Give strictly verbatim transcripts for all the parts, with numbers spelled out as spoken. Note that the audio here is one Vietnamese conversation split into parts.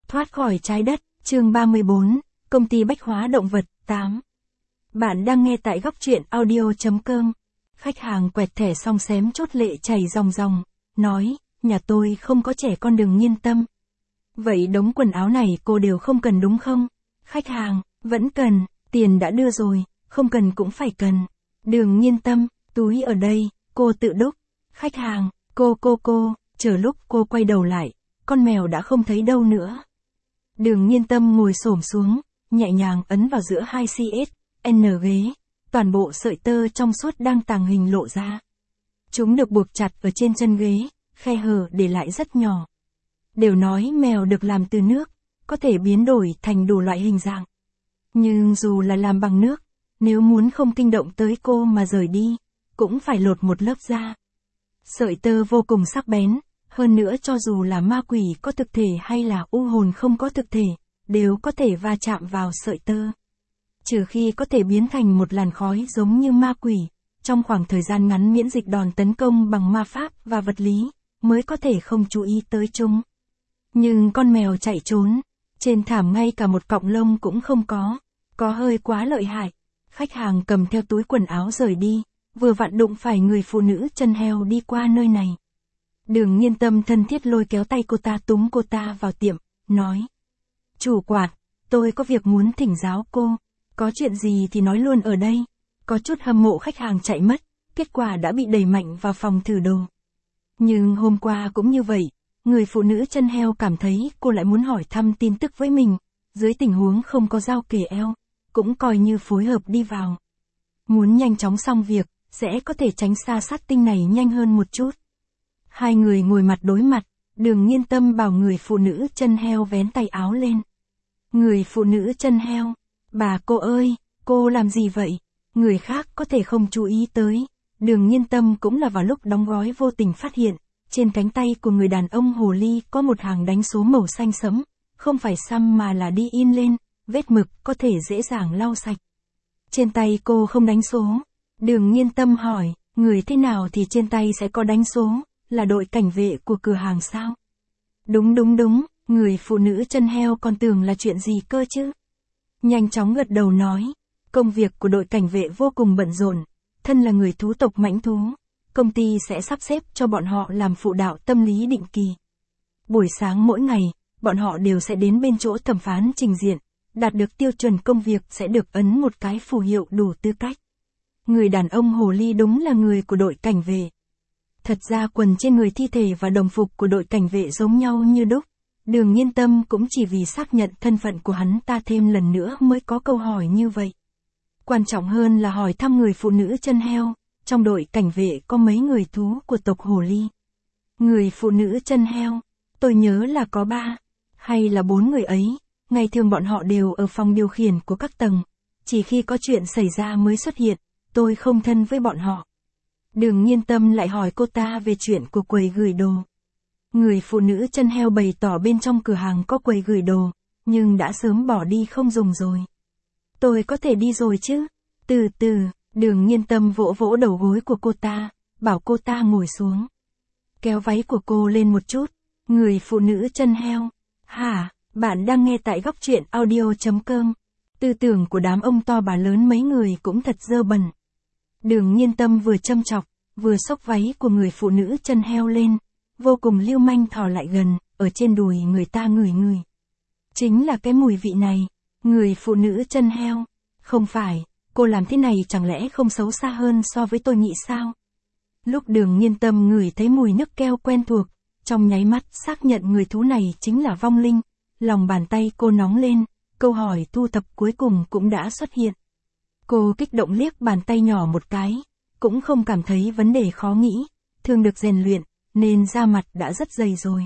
Thoát khỏi trái đất, chương ba mươi bốn, công ty bách hóa động vật, tám. Bạn đang nghe tại góc truyện audio.com. Khách hàng quẹt thẻ xong xém chốt lệ chảy ròng ròng, nói, nhà tôi không có trẻ con đừng yên tâm. Vậy đống quần áo này cô đều không cần đúng không? Khách hàng, vẫn cần, tiền đã đưa rồi, không cần cũng phải cần. Đừng yên tâm, túi ở đây, cô tự đúc. Khách hàng, cô cô cô, chờ lúc cô quay đầu lại, con mèo đã không thấy đâu nữa. Đường yên tâm ngồi xổm xuống, nhẹ nhàng ấn vào giữa hai xê ét, en ghế, toàn bộ sợi tơ trong suốt đang tàng hình lộ ra. Chúng được buộc chặt ở trên chân ghế, khe hở để lại rất nhỏ. Đều nói mèo được làm từ nước, có thể biến đổi thành đủ loại hình dạng. Nhưng dù là làm bằng nước, nếu muốn không kinh động tới cô mà rời đi, cũng phải lột một lớp da. Sợi tơ vô cùng sắc bén, hơn nữa cho dù là ma quỷ có thực thể hay là u hồn không có thực thể, đều có thể va chạm vào sợi tơ. Trừ khi có thể biến thành một làn khói giống như ma quỷ, trong khoảng thời gian ngắn miễn dịch đòn tấn công bằng ma pháp và vật lý, mới có thể không chú ý tới chúng. Nhưng con mèo chạy trốn, trên thảm ngay cả một cọng lông cũng không có, có hơi quá lợi hại. Khách hàng cầm theo túi quần áo rời đi, vừa vặn đụng phải người phụ nữ chân heo đi qua nơi này. Đường yên tâm thân thiết lôi kéo tay cô ta túm cô ta vào tiệm, nói. Chủ quạt, tôi có việc muốn thỉnh giáo cô, có chuyện gì thì nói luôn ở đây. Có chút hâm mộ khách hàng chạy mất, kết quả đã bị đẩy mạnh vào phòng thử đồ. Nhưng hôm qua cũng như vậy, người phụ nữ chân heo cảm thấy cô lại muốn hỏi thăm tin tức với mình, dưới tình huống không có dao kề eo, cũng coi như phối hợp đi vào. Muốn nhanh chóng xong việc, sẽ có thể tránh xa sát tinh này nhanh hơn một chút. Hai người ngồi mặt đối mặt, đường yên tâm bảo người phụ nữ chân heo vén tay áo lên. Người phụ nữ chân heo, bà cô ơi, cô làm gì vậy? Người khác có thể không chú ý tới. Đường yên tâm cũng là vào lúc đóng gói vô tình phát hiện, trên cánh tay của người đàn ông hồ ly có một hàng đánh số màu xanh sẫm, không phải xăm mà là đi in lên, vết mực có thể dễ dàng lau sạch. Trên tay cô không đánh số. Đường yên tâm hỏi, người thế nào thì trên tay sẽ có đánh số, là đội cảnh vệ của cửa hàng sao? Đúng đúng đúng, người phụ nữ chân heo còn tưởng là chuyện gì cơ chứ? Nhanh chóng gật đầu nói, công việc của đội cảnh vệ vô cùng bận rộn, thân là người thú tộc mãnh thú, công ty sẽ sắp xếp cho bọn họ làm phụ đạo tâm lý định kỳ. Buổi sáng mỗi ngày, bọn họ đều sẽ đến bên chỗ thẩm phán trình diện, đạt được tiêu chuẩn công việc sẽ được ấn một cái phù hiệu đủ tư cách. Người đàn ông hồ ly đúng là người của đội cảnh vệ. Thật ra quần trên người thi thể và đồng phục của đội cảnh vệ giống nhau như đúc. Đường yên tâm cũng chỉ vì xác nhận thân phận của hắn ta thêm lần nữa mới có câu hỏi như vậy. Quan trọng hơn là hỏi thăm người phụ nữ chân heo, trong đội cảnh vệ có mấy người thú của tộc hồ ly. Người phụ nữ chân heo, tôi nhớ là có ba, hay là bốn người ấy, ngày thường bọn họ đều ở phòng điều khiển của các tầng, chỉ khi có chuyện xảy ra mới xuất hiện, tôi không thân với bọn họ. Đường yên tâm lại hỏi cô ta về chuyện của quầy gửi đồ. Người phụ nữ chân heo bày tỏ bên trong cửa hàng có quầy gửi đồ, nhưng đã sớm bỏ đi không dùng rồi. Tôi có thể đi rồi chứ? Từ từ, đường yên tâm vỗ vỗ đầu gối của cô ta, bảo cô ta ngồi xuống. Kéo váy của cô lên một chút. Người phụ nữ chân heo. Hả, bạn đang nghe tại góc truyện audio.com. Tư tưởng của đám ông to bà lớn mấy người cũng thật dơ bẩn. Đường yên tâm vừa châm chọc, vừa xốc váy của người phụ nữ chân heo lên, vô cùng lưu manh thò lại gần, ở trên đùi người ta ngửi ngửi. Chính là cái mùi vị này, người phụ nữ chân heo. Không phải, cô làm thế này chẳng lẽ không xấu xa hơn so với tôi nghĩ sao? Lúc đường yên tâm ngửi thấy mùi nước keo quen thuộc, trong nháy mắt xác nhận người thú này chính là vong linh, lòng bàn tay cô nóng lên, câu hỏi thu thập cuối cùng cũng đã xuất hiện. Cô kích động liếc bàn tay nhỏ một cái, cũng không cảm thấy vấn đề khó nghĩ, thường được rèn luyện, nên da mặt đã rất dày rồi.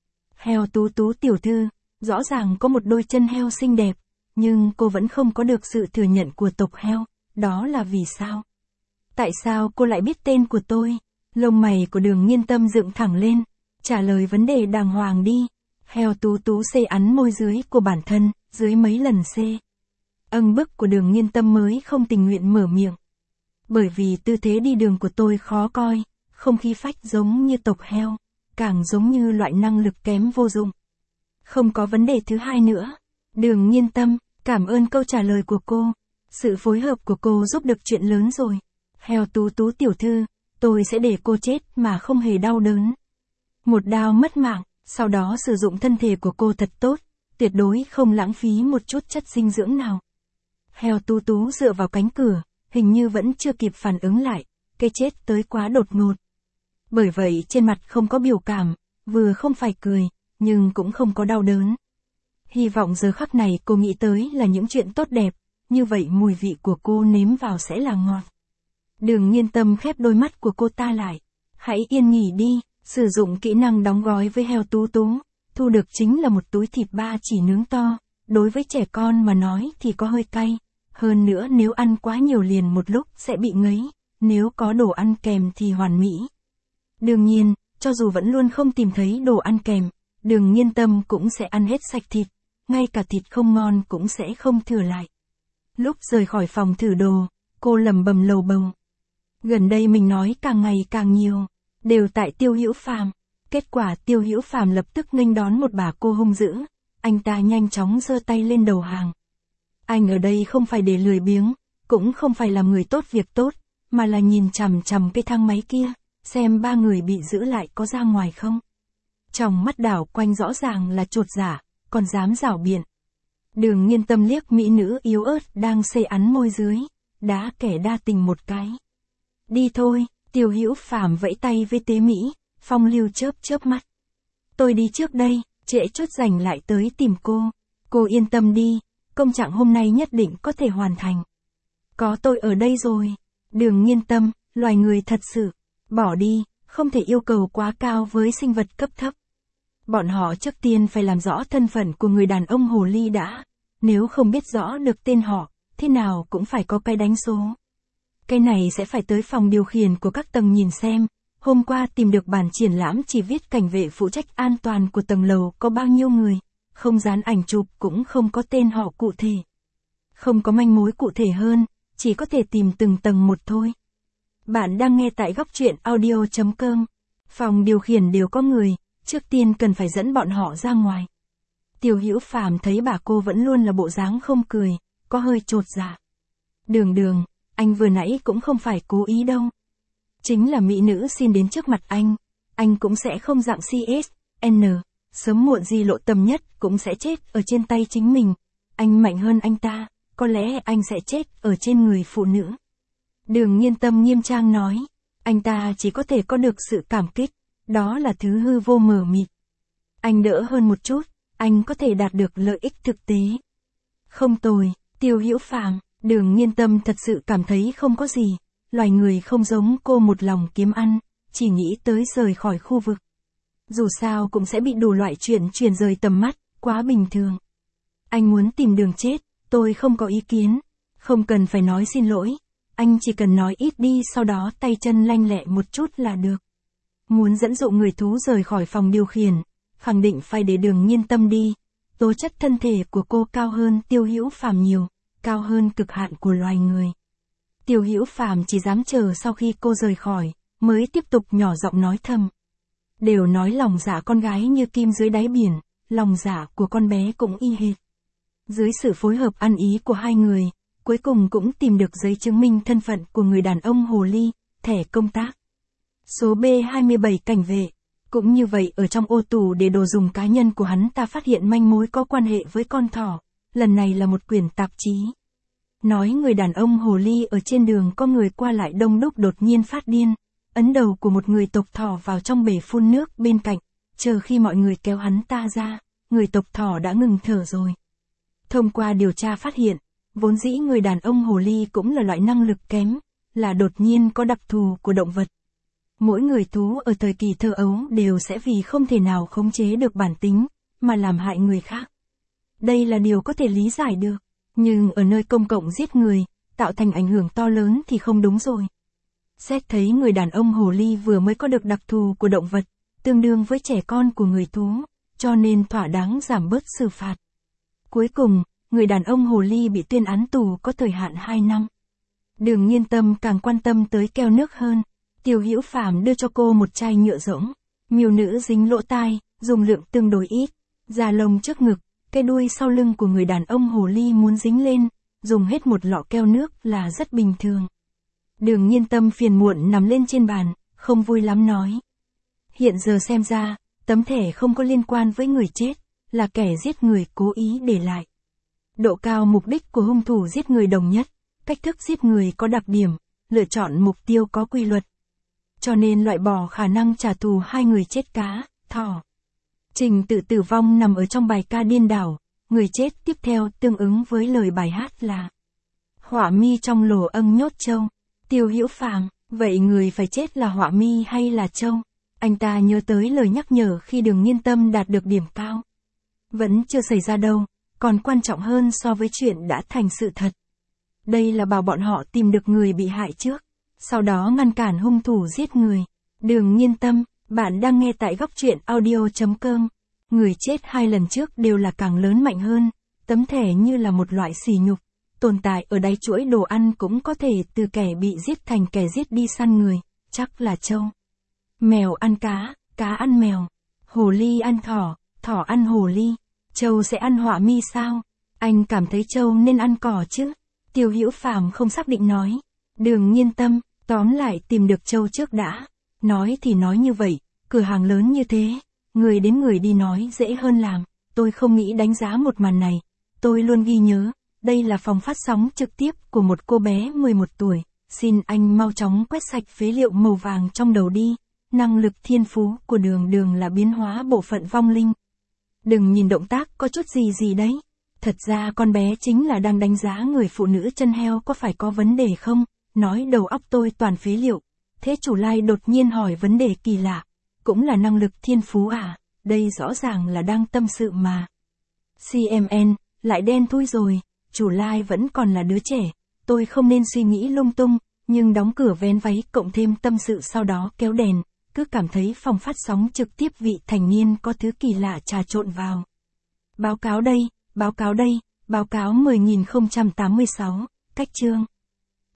Heo tú tú tiểu thư, rõ ràng có một đôi chân heo xinh đẹp, nhưng cô vẫn không có được sự thừa nhận của tộc heo, đó là vì sao? Tại sao cô lại biết tên của tôi? Lông mày của đường yên tâm dựng thẳng lên, trả lời vấn đề đàng hoàng đi. Heo tú tú xê ắn môi dưới của bản thân, dưới mấy lần xê. Âng bức của đường yên tâm mới không tình nguyện mở miệng. Bởi vì tư thế đi đường của tôi khó coi, không khí phách giống như tộc heo, càng giống như loại năng lực kém vô dụng. Không có vấn đề thứ hai nữa. Đường Nhiên Tâm, cảm ơn câu trả lời của cô. Sự phối hợp của cô giúp được chuyện lớn rồi. Heo Tú Tú tiểu thư, tôi sẽ để cô chết mà không hề đau đớn. Một đao mất mạng, sau đó sử dụng thân thể của cô thật tốt, tuyệt đối không lãng phí một chút chất dinh dưỡng nào. Heo Tú Tú dựa vào cánh cửa, hình như vẫn chưa kịp phản ứng lại, cái chết tới quá đột ngột. Bởi vậy trên mặt không có biểu cảm, vừa không phải cười, nhưng cũng không có đau đớn. Hy vọng giờ khắc này cô nghĩ tới là những chuyện tốt đẹp, như vậy mùi vị của cô nếm vào sẽ là ngọt. Đường Nhiên Tâm khép đôi mắt của cô ta lại. Hãy yên nghỉ đi, sử dụng kỹ năng đóng gói với Heo Tú Tú, thu được chính là một túi thịt ba chỉ nướng to, đối với trẻ con mà nói thì có hơi cay. Hơn nữa nếu ăn quá nhiều liền một lúc sẽ bị ngấy, nếu có đồ ăn kèm thì hoàn mỹ. Đương nhiên, cho dù vẫn luôn không tìm thấy đồ ăn kèm, Đường Nhiên Tâm cũng sẽ ăn hết sạch thịt, ngay cả thịt không ngon cũng sẽ không thừa lại. Lúc rời khỏi phòng thử đồ, cô lẩm bẩm lầu bầu. Gần đây mình nói càng ngày càng nhiều, đều tại Tiêu Hữu Phàm. Kết quả Tiêu Hữu Phàm lập tức nghênh đón một bà cô hung dữ, anh ta nhanh chóng giơ tay lên đầu hàng. Anh ở đây không phải để lười biếng, cũng không phải làm người tốt việc tốt, mà là nhìn chằm chằm cái thang máy kia, xem ba người bị giữ lại có ra ngoài không. Trong mắt đảo quanh rõ ràng là chột dạ, còn dám rảo biện. Đường Nhiên Tâm liếc mỹ nữ yếu ớt đang xây ắn môi dưới, đá kẻ đa tình một cái. Đi thôi, Tiêu Hữu Phàm vẫy tay với Tế Mỹ, phong lưu chớp chớp mắt. Tôi đi trước đây, trễ chút rảnh lại tới tìm cô. Cô yên tâm đi, công trạng hôm nay nhất định có thể hoàn thành. Có tôi ở đây rồi. Đường Nhiên Tâm, loài người thật sự. Bỏ đi, không thể yêu cầu quá cao với sinh vật cấp thấp. Bọn họ trước tiên phải làm rõ thân phận của người đàn ông hồ ly đã. Nếu không biết rõ được tên họ, thế nào cũng phải có cái đánh số. Cái này sẽ phải tới phòng điều khiển của các tầng nhìn xem. Hôm qua tìm được bản triển lãm chỉ viết cảnh vệ phụ trách an toàn của tầng lầu có bao nhiêu người. Không dán ảnh chụp cũng không có tên họ cụ thể. Không có manh mối cụ thể hơn, chỉ có thể tìm từng tầng một thôi. Bạn đang nghe tại góc truyện audio chấm com. Phòng điều khiển đều có người, trước tiên cần phải dẫn bọn họ ra ngoài. Tiêu Hữu Phàm thấy bà cô vẫn luôn là bộ dáng không cười, có hơi chột dạ. Đường đường, anh vừa nãy cũng không phải cố ý đâu. Chính là mỹ nữ xin đến trước mặt anh, anh cũng sẽ không dạng xê ét en, sớm muộn gì lộ tầm nhất cũng sẽ chết ở trên tay chính mình. Anh mạnh hơn anh ta, có lẽ anh sẽ chết ở trên người phụ nữ. Đường Nhiên Tâm nghiêm trang nói, anh ta chỉ có thể có được sự cảm kích, đó là thứ hư vô mờ mịt. Anh đỡ hơn một chút, anh có thể đạt được lợi ích thực tế. Không tồi, Tiêu Hữu Phàm. Đường Nhiên Tâm thật sự cảm thấy không có gì, loài người không giống cô một lòng kiếm ăn, chỉ nghĩ tới rời khỏi khu vực. Dù sao cũng sẽ bị đủ loại chuyện truyền rời tầm mắt, quá bình thường. Anh muốn tìm đường chết, tôi không có ý kiến, không cần phải nói xin lỗi, anh chỉ cần nói ít đi sau đó tay chân lanh lẹ một chút là được. Muốn dẫn dụ người thú rời khỏi phòng điều khiển, khẳng định phải để Đường Nhiên Tâm đi, tố chất thân thể của cô cao hơn Tiêu Hữu Phàm nhiều. Cao hơn cực hạn của loài người. Tiêu Hữu Phàm chỉ dám chờ sau khi cô rời khỏi, mới tiếp tục nhỏ giọng nói thầm. Đều nói lòng dạ con gái như kim dưới đáy biển, lòng dạ của con bé cũng y hệt. Dưới sự phối hợp ăn ý của hai người, cuối cùng cũng tìm được giấy chứng minh thân phận của người đàn ông hồ ly, thẻ công tác. Số B hai mươi bảy cảnh vệ. Cũng như vậy ở trong ô tủ để đồ dùng cá nhân của hắn ta phát hiện manh mối có quan hệ với con thỏ. Lần này là một quyển tạp chí. Nói người đàn ông hồ ly ở trên đường có người qua lại đông đúc đột nhiên phát điên, ấn đầu của một người tộc thỏ vào trong bể phun nước bên cạnh, chờ khi mọi người kéo hắn ta ra, người tộc thỏ đã ngừng thở rồi. Thông qua điều tra phát hiện, vốn dĩ người đàn ông hồ ly cũng là loại năng lực kém, là đột nhiên có đặc thù của động vật. Mỗi người thú ở thời kỳ thơ ấu đều sẽ vì không thể nào khống chế được bản tính, mà làm hại người khác. Đây là điều có thể lý giải được, nhưng ở nơi công cộng giết người, tạo thành ảnh hưởng to lớn thì không đúng rồi. Xét thấy người đàn ông hồ ly vừa mới có được đặc thù của động vật, tương đương với trẻ con của người thú, cho nên thỏa đáng giảm bớt xử phạt. Cuối cùng, người đàn ông hồ ly bị tuyên án tù có thời hạn hai năm. Đường Nhiên Tâm càng quan tâm tới keo nước hơn. Tiêu Hữu Phàm đưa cho cô một chai nhựa rỗng, miêu nữ dính lỗ tai, dùng lượng tương đối ít, Da lông trước ngực, cái đuôi sau lưng của người đàn ông hồ ly muốn dính lên, dùng hết một lọ keo nước là rất bình thường. Đường Nhiên Tâm phiền muộn nằm lên trên bàn, không vui lắm nói. Hiện giờ xem ra, tấm thẻ không có liên quan với người chết, là kẻ giết người cố ý để lại. Độ cao mục đích của hung thủ giết người đồng nhất, cách thức giết người có đặc điểm, lựa chọn mục tiêu có quy luật. Cho nên loại bỏ khả năng trả thù hai người chết cá, thỏ. Trình tự tử vong nằm ở trong bài ca điên đảo, người chết tiếp theo tương ứng với lời bài hát là Họa mi trong lồ âng nhốt trâu. Tiêu Hữu Phàm, vậy người phải chết là họa mi hay là trâu? Anh ta nhớ tới lời nhắc nhở khi Đường Nhiên Tâm đạt được điểm cao. Vẫn chưa xảy ra đâu, còn quan trọng hơn so với chuyện đã thành sự thật. Đây là bảo bọn họ tìm được người bị hại trước, sau đó ngăn cản hung thủ giết người. Đường Nhiên Tâm, bạn đang nghe tại góc truyện audio chấm com. Người chết hai lần trước đều là càng lớn mạnh hơn, tấm thẻ như là một loại sỉ nhục, tồn tại ở đáy chuỗi đồ ăn cũng có thể từ kẻ bị giết thành kẻ giết đi săn người, chắc là trâu. Mèo ăn cá, cá ăn mèo, hồ ly ăn thỏ, thỏ ăn hồ ly, trâu sẽ ăn họa mi sao? Anh cảm thấy trâu nên ăn cỏ chứ? Tiêu Hữu Phàm không xác định nói. Đường Nhiên Tâm, tóm lại tìm được trâu trước đã. Nói thì nói như vậy, cửa hàng lớn như thế, người đến người đi nói dễ hơn làm. Tôi không nghĩ đánh giá một màn này. Tôi luôn ghi nhớ, đây là phòng phát sóng trực tiếp của một cô bé mười một tuổi. Xin anh mau chóng quét sạch phế liệu màu vàng trong đầu đi. Năng lực thiên phú của Đường Đường là biến hóa bộ phận vong linh. Đừng nhìn động tác có chút gì gì đấy. Thật ra con bé chính là đang đánh giá người phụ nữ chân heo có phải có vấn đề không, nói đầu óc tôi toàn phế liệu. Thế chủ lai đột nhiên hỏi vấn đề kỳ lạ, cũng là năng lực thiên phú à, đây rõ ràng là đang tâm sự mà. xê em en, lại đen thui rồi, chủ lai vẫn còn là đứa trẻ, tôi không nên suy nghĩ lung tung, nhưng đóng cửa vén váy cộng thêm tâm sự sau đó kéo đèn, cứ cảm thấy phòng phát sóng trực tiếp vị thành niên có thứ kỳ lạ trà trộn vào. Báo cáo đây, báo cáo đây, báo cáo mười nghìn không trăm tám mươi sáu, cách chương.